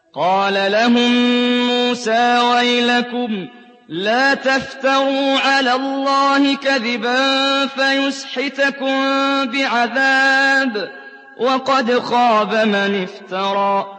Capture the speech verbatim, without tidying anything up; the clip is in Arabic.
قَالَ لَهُم مُّوسَىٰ وَيْلَكُمْ لَا تَفْتَرُوا عَلَى اللَّهِ كَذِبًا فَيُسْحِتَكُم بِعَذَابٍ ۖ وَقَدْ خَابَ مَنِ افْتَرَىٰ